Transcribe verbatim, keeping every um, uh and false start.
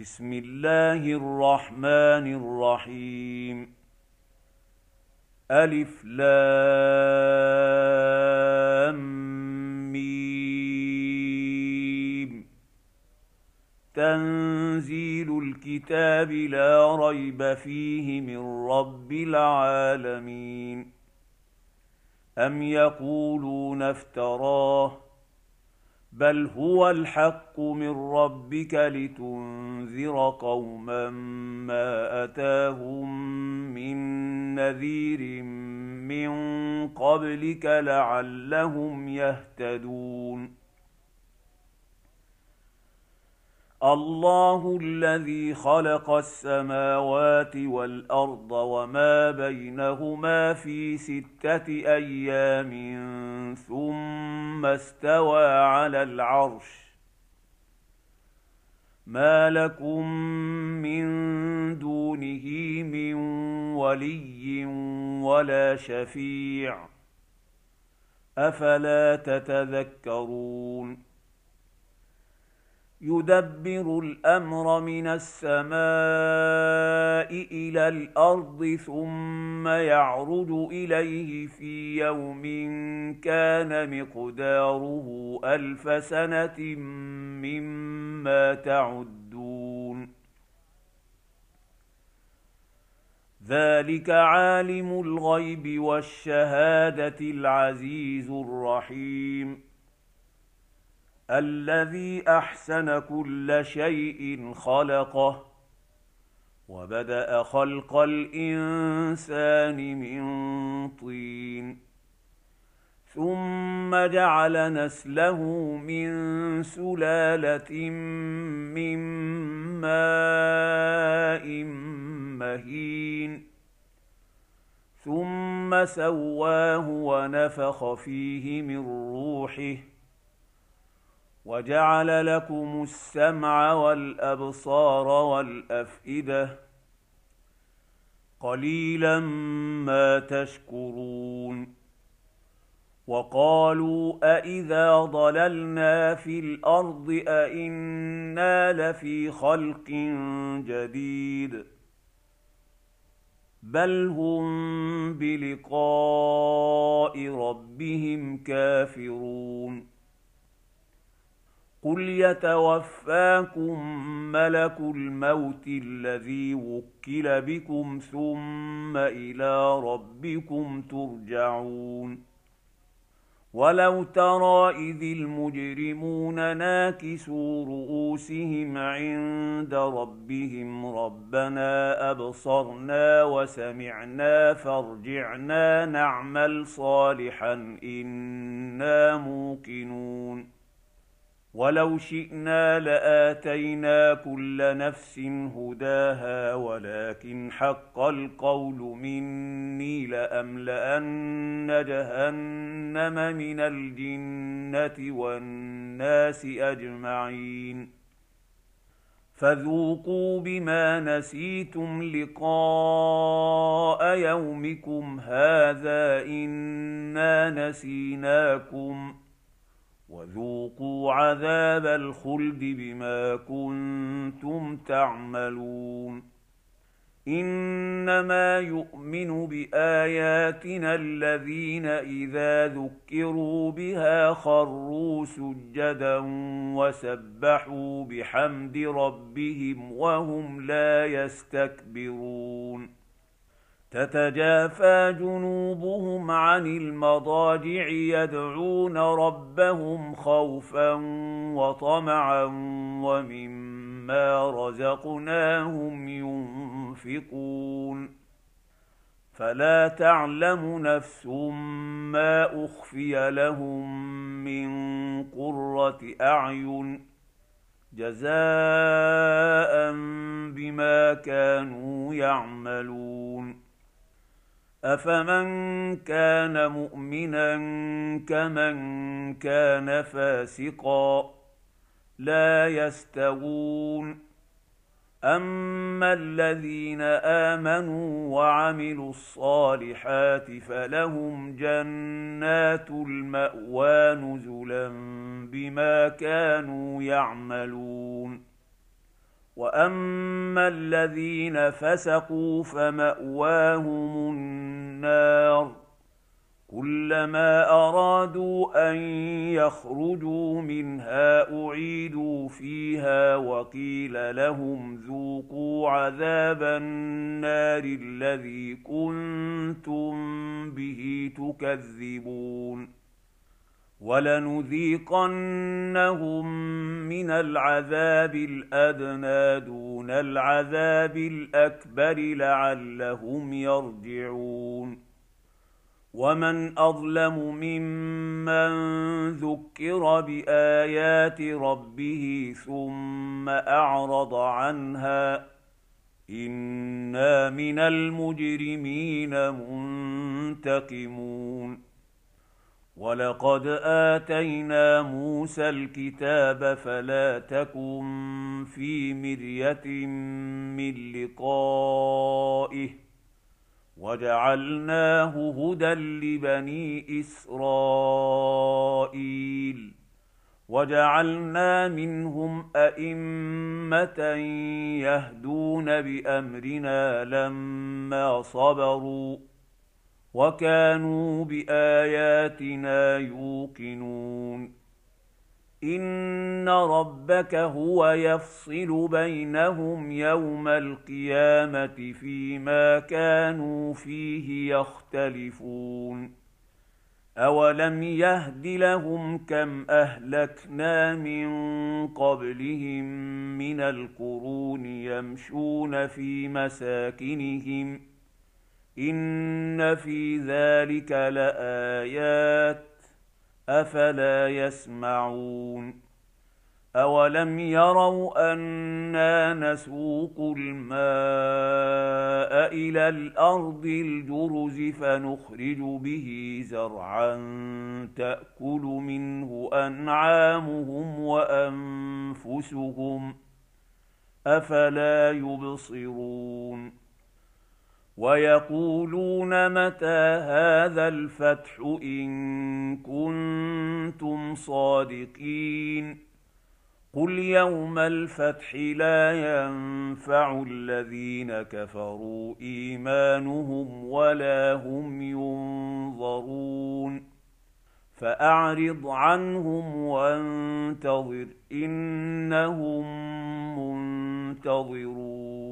بسم الله الرحمن الرحيم. ألف لام ميم. تنزيل الكتاب لا ريب فيه من رب العالمين. أم يقولون افتراه بل هو الحق من ربك لتنذر قوما ما أتاهم من نذير من قبلك لعلهم يهتدون. الله الذي خلق السماوات والأرض وما بينهما في ستة أيام ثم استوى على العرش. ما لكم من دونه من ولي ولا شفيع أفلا تتذكرون. يدبر الأمر من السماء إلى الأرض ثم يعرج إليه في يوم كان مقداره ألف سنة مما تعدون. ذلك عالم الغيب والشهادة العزيز الرحيم. الذي أحسن كل شيء خلقه وبدأ خلق الإنسان من طين ثم جعل نسله من سلالة من ماء مهين ثم سواه ونفخ فيه من روحه وجعل لكم السمع والأبصار والأفئدة قليلا ما تشكرون. وقالوا أإذا ضللنا في الأرض أإنا لفي خلق جديد بل هم بلقاء ربهم كافرون. قل يتوفاكم ملك الموت الذي وكل بكم ثم إلى ربكم ترجعون. ولو ترى إذ المجرمون ناكسوا رؤوسهم عند ربهم ربنا أبصرنا وسمعنا فارجعنا نعمل صالحا إنا موقنون. ولو شئنا لآتينا كل نفس هداها ولكن حق القول مني لأملأن جهنم من الجنة والناس أجمعين. فذوقوا بما نسيتم لقاء يومكم هذا إنا نسيناكم وذوقوا عذاب الخلد بما كنتم تعملون. إنما يؤمن بآياتنا الذين إذا ذكروا بها خروا سجدا وسبحوا بحمد ربهم وهم لا يستكبرون. تتجافى جنوبهم عن المضاجع يدعون ربهم خوفا وطمعا ومما رزقناهم ينفقون. فلا تعلم نفس ما أخفي لهم من قرة أعين جزاء بما كانوا يعملون. أفمن كان مؤمنا كمن كان فاسقا لا يستوون. أما الذين آمنوا وعملوا الصالحات فلهم جنات المأوى نزلا بما كانوا يعملون. واما الذين فسقوا فماواهم النار كلما ارادوا ان يخرجوا منها اعيدوا فيها وقيل لهم ذوقوا عذاب النار الذي كنتم به تكذبون ولنذيقنهم من العذاب الادنى دون العذاب الاكبر لعلهم يرجعون ومن اظلم ممن ذكر بايات ربه ثم اعرض عنها انا من المجرمين منتقمون ولقد اتينا موسى الكتاب فلا تكن في مريه من لقائه وجعلناه هدى لبني اسرائيل وجعلنا منهم ائمه يهدون بامرنا لما صبروا وكانوا باياتنا يوقنون ان ربك هو يفصل بينهم يوم القيامه فيما كانوا فيه يختلفون اولم يهد لهم كم اهلكنا من قبلهم من القرون يمشون في مساكنهم ان في ذلك لايات افلا يسمعون اولم يروا انا نسوق الماء الى الارض الجرز فنخرج به زرعا تاكل منه انعامهم وانفسهم افلا يبصرون ويقولون متى هذا الفتح ان كنتم صادقين قل يوم الفتح لا ينفع الذين كفروا ايمانهم ولا هم ينظرون فاعرض عنهم وانتظر انهم منتظرون